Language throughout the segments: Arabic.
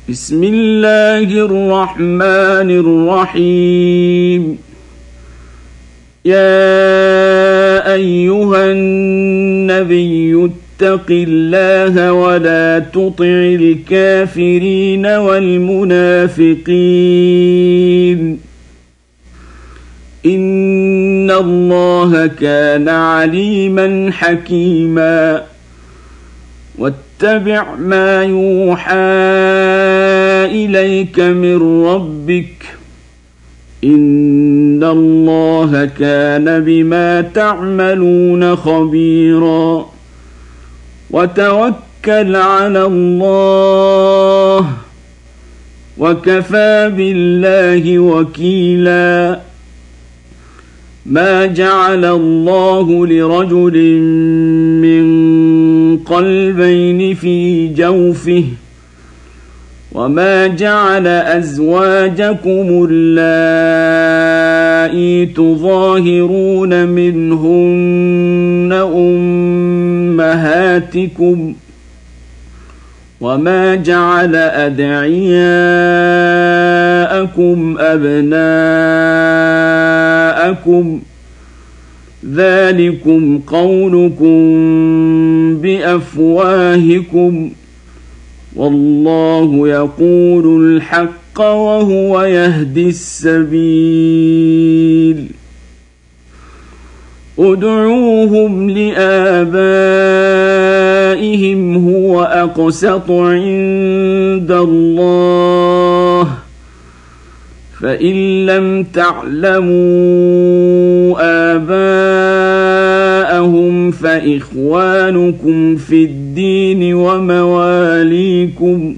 بسم الله الرحمن الرحيم. يا أيها النبي اتق الله ولا تطع الكافرين والمنافقين إن الله كان عليما حكيما. واتبع ما يوحى إليك من ربك إن الله كان بما تعملون خبيرا. وتوكل على الله وكفى بالله وكيلا. ما جعل الله لرجل من قلبين في جوفه وما جعل أزواجكم اللائي تظاهرون منهن أمهاتكم وما جعل أدعياءكم أبناءكم ذلكم قولكم بأفواهكم والله يقول الحق وهو يهدي السبيل. ادعوهم لآبائهم هو أقسط عند الله فإن لم تعلموا آباءهم فإخوانكم في الدين ومواليكم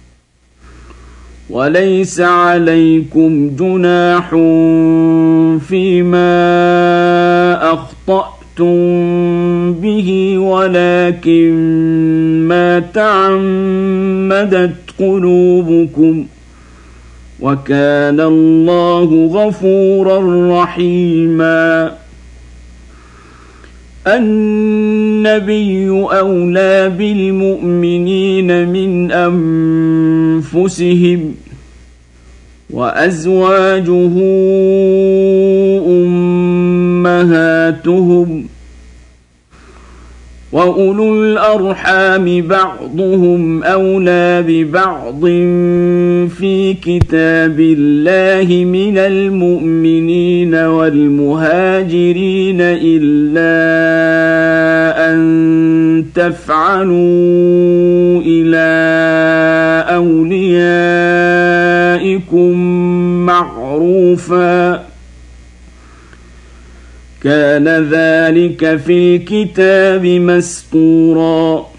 وليس عليكم جناح فيما أخطأتم به ولكن ما تعمدت قلوبكم وكان الله غفورا رحيما. النبي أولى بالمؤمنين من أنفسهم وأزواجه أمهاتهم وأولو الأرحام بعضهم أولى ببعض في كتاب الله من المؤمنين والمهاجرين إلا أن تفعلوا إلى أوليائكم معروفا كان ذلك في الكتاب مسطورا.